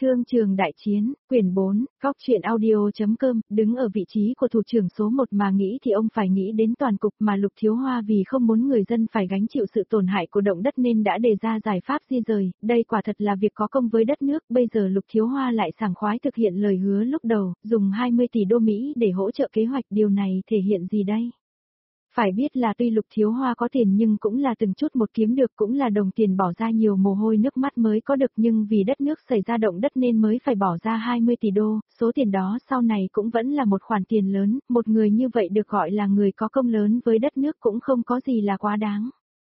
Thương trường đại chiến, quyển 4, góc truyện audio.com, đứng ở vị trí của thủ trưởng số 1 mà nghĩ thì ông phải nghĩ đến toàn cục mà Lục Thiếu Hoa vì không muốn người dân phải gánh chịu sự tổn hại của động đất nên đã đề ra giải pháp di rời, đây quả thật là việc có công với đất nước, bây giờ Lục Thiếu Hoa lại sảng khoái thực hiện lời hứa lúc đầu, dùng 20 tỷ đô Mỹ để hỗ trợ kế hoạch, điều này thể hiện gì đây? Phải biết là tuy Lục Thiếu Hoa có tiền nhưng cũng là từng chút một kiếm được, cũng là đồng tiền bỏ ra nhiều mồ hôi nước mắt mới có được, nhưng vì đất nước xảy ra động đất nên mới phải bỏ ra 20 tỷ đô, số tiền đó sau này cũng vẫn là một khoản tiền lớn, một người như vậy được gọi là người có công lớn với đất nước cũng không có gì là quá đáng.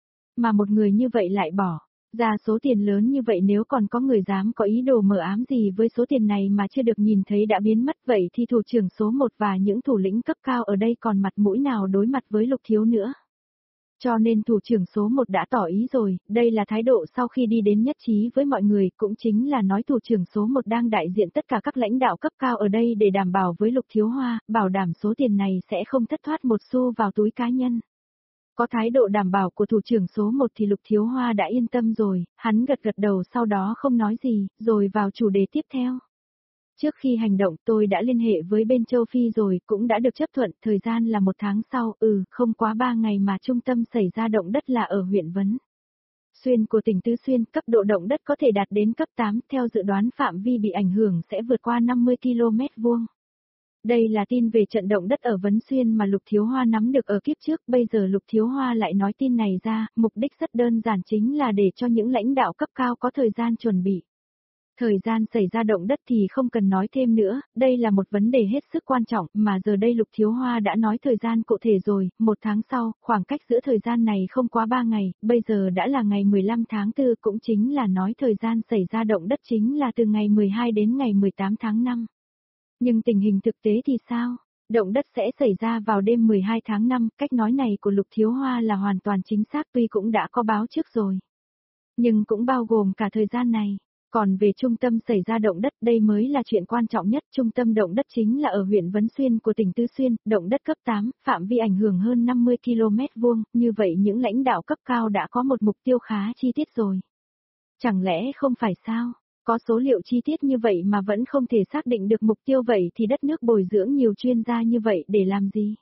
Mà một người như vậy lại bỏ ra số tiền lớn như vậy, nếu còn có người dám có ý đồ mờ ám gì với số tiền này mà chưa được nhìn thấy đã biến mất, vậy thì thủ trưởng số 1 và những thủ lĩnh cấp cao ở đây còn mặt mũi nào đối mặt với Lục Thiếu nữa. Cho nên thủ trưởng số 1 đã tỏ ý rồi, đây là thái độ sau khi đi đến nhất trí với mọi người, cũng chính là nói thủ trưởng số 1 đang đại diện tất cả các lãnh đạo cấp cao ở đây để đảm bảo với Lục Thiếu Hoa, bảo đảm số tiền này sẽ không thất thoát một xu vào túi cá nhân. Có thái độ đảm bảo của thủ trưởng số 1 thì Lục Thiếu Hoa đã yên tâm rồi, hắn gật gật đầu sau đó không nói gì, rồi vào chủ đề tiếp theo. Trước khi hành động tôi đã liên hệ với bên châu Phi rồi, cũng đã được chấp thuận, thời gian là 1 tháng sau, không quá 3 ngày mà trung tâm xảy ra động đất là ở huyện Vấn Xuyên của tỉnh Tứ Xuyên, cấp độ động đất có thể đạt đến cấp 8, theo dự đoán phạm vi bị ảnh hưởng sẽ vượt qua 50 km vuông. Đây là tin về trận động đất ở Vấn Xuyên mà Lục Thiếu Hoa nắm được ở kiếp trước, bây giờ Lục Thiếu Hoa lại nói tin này ra, mục đích rất đơn giản, chính là để cho những lãnh đạo cấp cao có thời gian chuẩn bị. Thời gian xảy ra động đất thì không cần nói thêm nữa, đây là một vấn đề hết sức quan trọng, mà giờ đây Lục Thiếu Hoa đã nói thời gian cụ thể rồi, 1 tháng sau, khoảng cách giữa thời gian này không quá 3 ngày, bây giờ đã là ngày 15 tháng 4, cũng chính là nói thời gian xảy ra động đất chính là từ ngày 12 đến ngày 18 tháng 5. Nhưng tình hình thực tế thì sao? Động đất sẽ xảy ra vào đêm 12 tháng 5, cách nói này của Lục Thiếu Hoa là hoàn toàn chính xác, tuy cũng đã có báo trước rồi. Nhưng cũng bao gồm cả thời gian này. Còn về trung tâm xảy ra động đất, đây mới là chuyện quan trọng nhất, trung tâm động đất chính là ở huyện Vấn Xuyên của tỉnh Tứ Xuyên, động đất cấp 8, phạm vi ảnh hưởng hơn 50 km vuông, như vậy những lãnh đạo cấp cao đã có một mục tiêu khá chi tiết rồi. Chẳng lẽ không phải sao? Có số liệu chi tiết như vậy mà vẫn không thể xác định được mục tiêu, vậy thì đất nước bồi dưỡng nhiều chuyên gia như vậy để làm gì?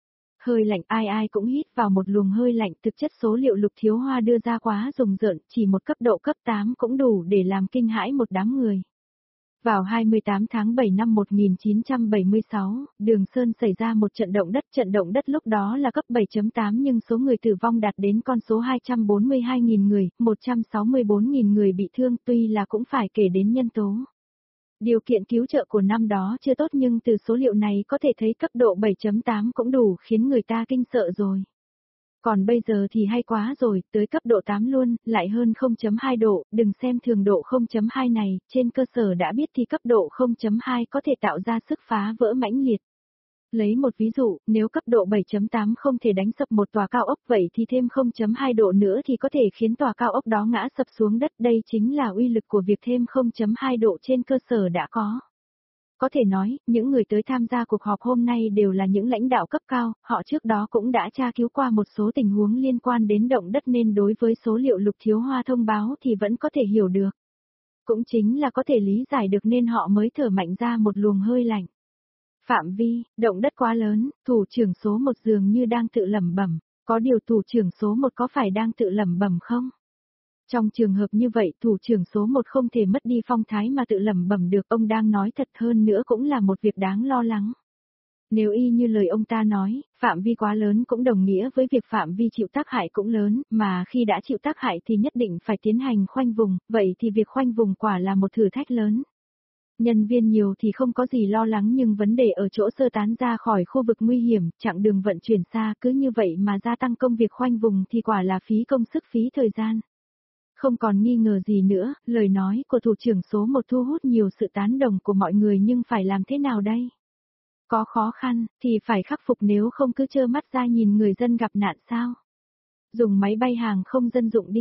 Hơi lạnh, ai cũng hít vào một luồng hơi lạnh, thực chất số liệu Lục Thiếu Hoa đưa ra quá rùng rợn, chỉ một cấp độ cấp 8 cũng đủ để làm kinh hãi một đám người. Vào 28 tháng 7 năm 1976, Đường Sơn xảy ra một trận động đất lúc đó là cấp 7.8 nhưng số người tử vong đạt đến con số 242.000 người, 164.000 người bị thương, tuy là cũng phải kể đến nhân tố. Điều kiện cứu trợ của năm đó chưa tốt nhưng từ số liệu này có thể thấy cấp độ 7.8 cũng đủ khiến người ta kinh sợ rồi. Còn bây giờ thì hay quá rồi, tới cấp độ 8 luôn, lại hơn 0.2 độ, đừng xem thường độ 0.2 này, trên cơ sở đã biết thì cấp độ 0.2 có thể tạo ra sức phá vỡ mãnh liệt. Lấy một ví dụ, nếu cấp độ 7.8 không thể đánh sập một tòa cao ốc, vậy thì thêm 0.2 độ nữa thì có thể khiến tòa cao ốc đó ngã sập xuống đất, đây chính là uy lực của việc thêm 0.2 độ trên cơ sở đã có. Có thể nói, những người tới tham gia cuộc họp hôm nay đều là những lãnh đạo cấp cao, họ trước đó cũng đã tra cứu qua một số tình huống liên quan đến động đất nên đối với số liệu Lục Thiếu Hoa thông báo thì vẫn có thể hiểu được. Cũng chính là có thể lý giải được nên họ mới thở mạnh ra một luồng hơi lạnh. Phạm vi, động đất quá lớn, thủ trưởng số 1 dường như đang tự lẩm bẩm, có điều thủ trưởng số 1 có phải đang tự lẩm bẩm không? Trong trường hợp như vậy, thủ trưởng số 1 không thể mất đi phong thái mà tự lẩm bẩm được, ông đang nói thật, hơn nữa cũng là một việc đáng lo lắng. Nếu y như lời ông ta nói, phạm vi quá lớn cũng đồng nghĩa với việc phạm vi chịu tác hại cũng lớn, mà khi đã chịu tác hại thì nhất định phải tiến hành khoanh vùng, vậy thì việc khoanh vùng quả là một thử thách lớn. Nhân viên nhiều thì không có gì lo lắng nhưng vấn đề ở chỗ sơ tán ra khỏi khu vực nguy hiểm, chặng đường vận chuyển xa, cứ như vậy mà gia tăng công việc khoanh vùng thì quả là phí công sức phí thời gian. Không còn nghi ngờ gì nữa, lời nói của thủ trưởng số 1 thu hút nhiều sự tán đồng của mọi người nhưng phải làm thế nào đây? Có khó khăn, thì phải khắc phục, nếu không cứ trơ mắt ra nhìn người dân gặp nạn sao? Dùng máy bay hàng không dân dụng đi.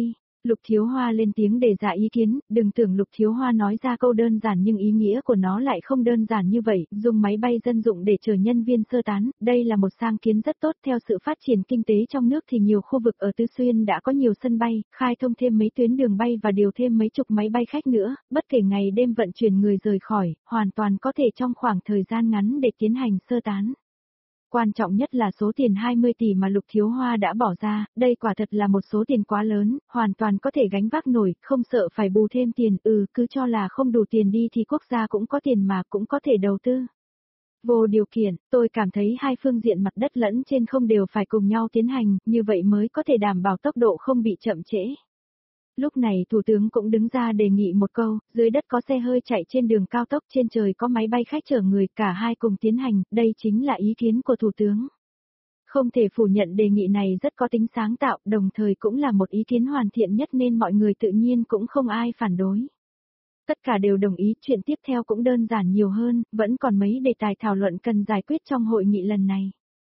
Lục Thiếu Hoa lên tiếng đề ra ý kiến, đừng tưởng Lục Thiếu Hoa nói ra câu đơn giản nhưng ý nghĩa của nó lại không đơn giản như vậy, dùng máy bay dân dụng để chở nhân viên sơ tán, đây là một sáng kiến rất tốt. Theo sự phát triển kinh tế trong nước thì nhiều khu vực ở Tứ Xuyên đã có nhiều sân bay, khai thông thêm mấy tuyến đường bay và điều thêm mấy chục máy bay khách nữa, bất kể ngày đêm vận chuyển người rời khỏi, hoàn toàn có thể trong khoảng thời gian ngắn để tiến hành sơ tán. Quan trọng nhất là số tiền 20 tỷ mà Lục Thiếu Hoa đã bỏ ra, đây quả thật là một số tiền quá lớn, hoàn toàn có thể gánh vác nổi, không sợ phải bù thêm tiền, cứ cho là không đủ tiền đi thì quốc gia cũng có tiền mà cũng có thể đầu tư. Vô điều kiện, tôi cảm thấy hai phương diện mặt đất lẫn trên không đều phải cùng nhau tiến hành, như vậy mới có thể đảm bảo tốc độ không bị chậm trễ. Lúc này Thủ tướng cũng đứng ra đề nghị một câu, dưới đất có xe hơi chạy trên đường cao tốc, trên trời có máy bay khách chở người, cả hai cùng tiến hành, đây chính là ý kiến của Thủ tướng. Không thể phủ nhận đề nghị này rất có tính sáng tạo, đồng thời cũng là một ý kiến hoàn thiện nhất nên mọi người tự nhiên cũng không ai phản đối. Tất cả đều đồng ý, chuyện tiếp theo cũng đơn giản nhiều hơn, vẫn còn mấy đề tài thảo luận cần giải quyết trong hội nghị lần này.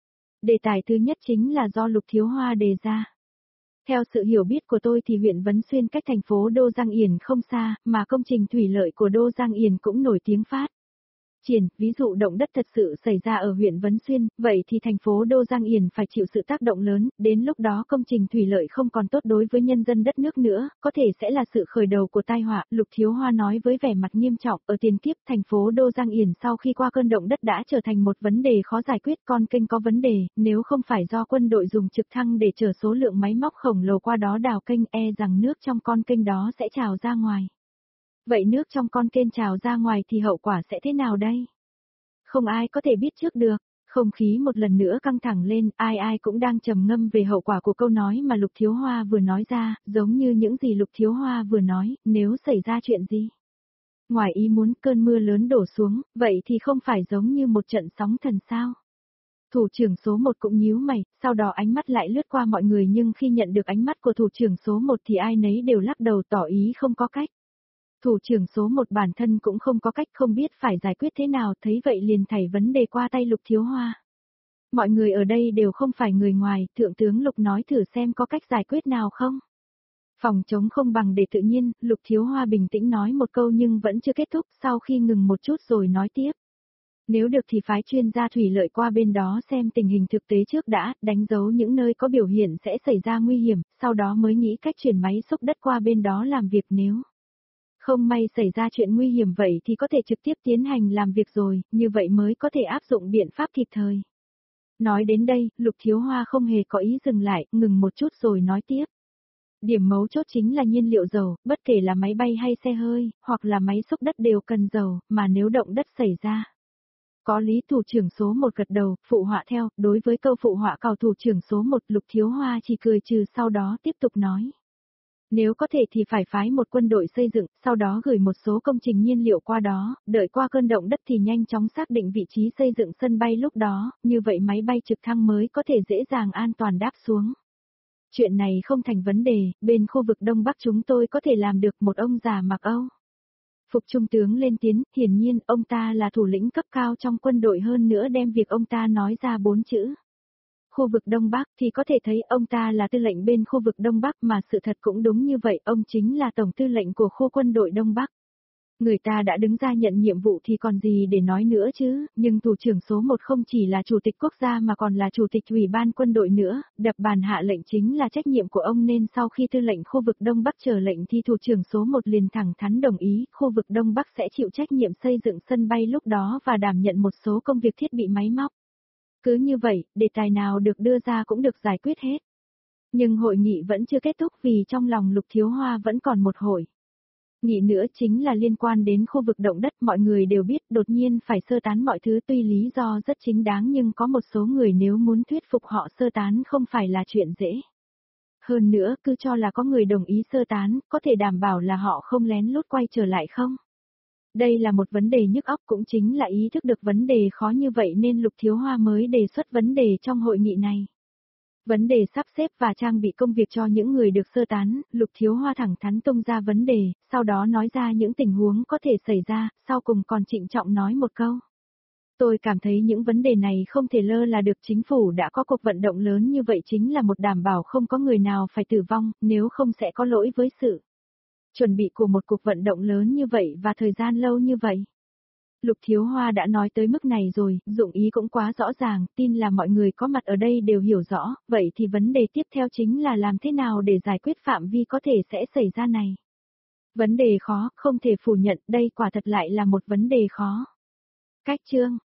Đề tài thứ nhất chính là do Lục Thiếu Hoa đề ra. Theo sự hiểu biết của tôi thì huyện Vấn Xuyên cách thành phố Đô Giang Yển không xa, mà công trình thủy lợi của Đô Giang Yển cũng nổi tiếng phát triển, ví dụ động đất thật sự xảy ra ở huyện Vấn Xuyên, vậy thì thành phố Đô Giang Yển phải chịu sự tác động lớn, đến lúc đó công trình thủy lợi không còn tốt đối với nhân dân đất nước nữa, có thể sẽ là sự khởi đầu của tai họa. Lục Thiếu Hoa nói với vẻ mặt nghiêm trọng, ở tiền kiếp thành phố Đô Giang Yển sau khi qua cơn động đất đã trở thành một vấn đề khó giải quyết, con kênh có vấn đề, nếu không phải do quân đội dùng trực thăng để chở số lượng máy móc khổng lồ qua đó đào kênh, rằng nước trong con kênh đó sẽ trào ra ngoài. Vậy nước trong con kênh trào ra ngoài thì hậu quả sẽ thế nào đây? Không ai có thể biết trước được. Không khí một lần nữa căng thẳng lên, ai cũng đang trầm ngâm về hậu quả của câu nói mà Lục Thiếu Hoa vừa nói ra, giống như những gì Lục Thiếu Hoa vừa nói, nếu xảy ra chuyện gì. Ngoài ý muốn cơn mưa lớn đổ xuống, vậy thì không phải giống như một trận sóng thần sao? Thủ trưởng số 1 cũng nhíu mày, sau đó ánh mắt lại lướt qua mọi người nhưng khi nhận được ánh mắt của thủ trưởng số 1 thì ai nấy đều lắc đầu tỏ ý không có cách. Thủ trưởng số 1 bản thân cũng không có cách, không biết phải giải quyết thế nào, thấy vậy liền thảy vấn đề qua tay Lục Thiếu Hoa. Mọi người ở đây đều không phải người ngoài, Thượng tướng Lục nói thử xem có cách giải quyết nào không. Phòng chống không bằng để tự nhiên, Lục Thiếu Hoa bình tĩnh nói một câu nhưng vẫn chưa kết thúc, sau khi ngừng một chút rồi nói tiếp. Nếu được thì phái chuyên gia thủy lợi qua bên đó xem tình hình thực tế trước đã, đánh dấu những nơi có biểu hiện sẽ xảy ra nguy hiểm, sau đó mới nghĩ cách chuyển máy xúc đất qua bên đó làm việc. Nếu không may xảy ra chuyện nguy hiểm vậy thì có thể trực tiếp tiến hành làm việc rồi, như vậy mới có thể áp dụng biện pháp kịp thời. Nói đến đây, Lục Thiếu Hoa không hề có ý dừng lại, ngừng một chút rồi nói tiếp. Điểm mấu chốt chính là nhiên liệu dầu, bất kể là máy bay hay xe hơi, hoặc là máy xúc đất đều cần dầu, mà nếu động đất xảy ra. Có lý. Thủ trưởng số 1 gật đầu, phụ họa theo, đối với câu phụ họa cầu thủ trưởng số 1 Lục Thiếu Hoa chỉ cười trừ sau đó tiếp tục nói. Nếu có thể thì phải phái một quân đội xây dựng, sau đó gửi một số công trình nhiên liệu qua đó, đợi qua cơn động đất thì nhanh chóng xác định vị trí xây dựng sân bay lúc đó, như vậy máy bay trực thăng mới có thể dễ dàng an toàn đáp xuống. Chuyện này không thành vấn đề, bên khu vực Đông Bắc chúng tôi có thể làm được. Một ông già mặc Âu phục trung tướng lên tiếng, hiển nhiên ông ta là thủ lĩnh cấp cao trong quân đội, hơn nữa đem việc ông ta nói ra 4 chữ. Khu vực Đông Bắc thì có thể thấy ông ta là tư lệnh bên khu vực Đông Bắc, mà sự thật cũng đúng như vậy, ông chính là tổng tư lệnh của khu quân đội Đông Bắc. Người ta đã đứng ra nhận nhiệm vụ thì còn gì để nói nữa chứ, nhưng thủ trưởng số 1 không chỉ là chủ tịch quốc gia mà còn là chủ tịch ủy ban quân đội nữa, đập bàn hạ lệnh chính là trách nhiệm của ông, nên sau khi tư lệnh khu vực Đông Bắc chờ lệnh thì thủ trưởng số 1 liền thẳng thắn đồng ý, khu vực Đông Bắc sẽ chịu trách nhiệm xây dựng sân bay lúc đó và đảm nhận một số công việc thiết bị máy móc. Cứ như vậy, đề tài nào được đưa ra cũng được giải quyết hết. Nhưng hội nghị vẫn chưa kết thúc vì trong lòng Lục Thiếu Hoa vẫn còn một hội nghị nữa, chính là liên quan đến khu vực động đất. Mọi người đều biết đột nhiên phải sơ tán mọi thứ, tuy lý do rất chính đáng nhưng có một số người nếu muốn thuyết phục họ sơ tán không phải là chuyện dễ. Hơn nữa, cứ cho là có người đồng ý sơ tán, có thể đảm bảo là họ không lén lút quay trở lại không? Đây là một vấn đề nhức óc, cũng chính là ý thức được vấn đề khó như vậy nên Lục Thiếu Hoa mới đề xuất vấn đề trong hội nghị này. Vấn đề sắp xếp và trang bị công việc cho những người được sơ tán, Lục Thiếu Hoa thẳng thắn tung ra vấn đề, sau đó nói ra những tình huống có thể xảy ra, sau cùng còn trịnh trọng nói một câu. Tôi cảm thấy những vấn đề này không thể lơ là được, chính phủ đã có cuộc vận động lớn như vậy chính là một đảm bảo không có người nào phải tử vong, nếu không sẽ có lỗi với sự chuẩn bị của một cuộc vận động lớn như vậy và thời gian lâu như vậy. Lục Thiếu Hoa đã nói tới mức này rồi, dụng ý cũng quá rõ ràng, tin là mọi người có mặt ở đây đều hiểu rõ, vậy thì vấn đề tiếp theo chính là làm thế nào để giải quyết phạm vi có thể sẽ xảy ra này. Vấn đề khó, không thể phủ nhận, đây quả thật lại là một vấn đề khó. Cách chương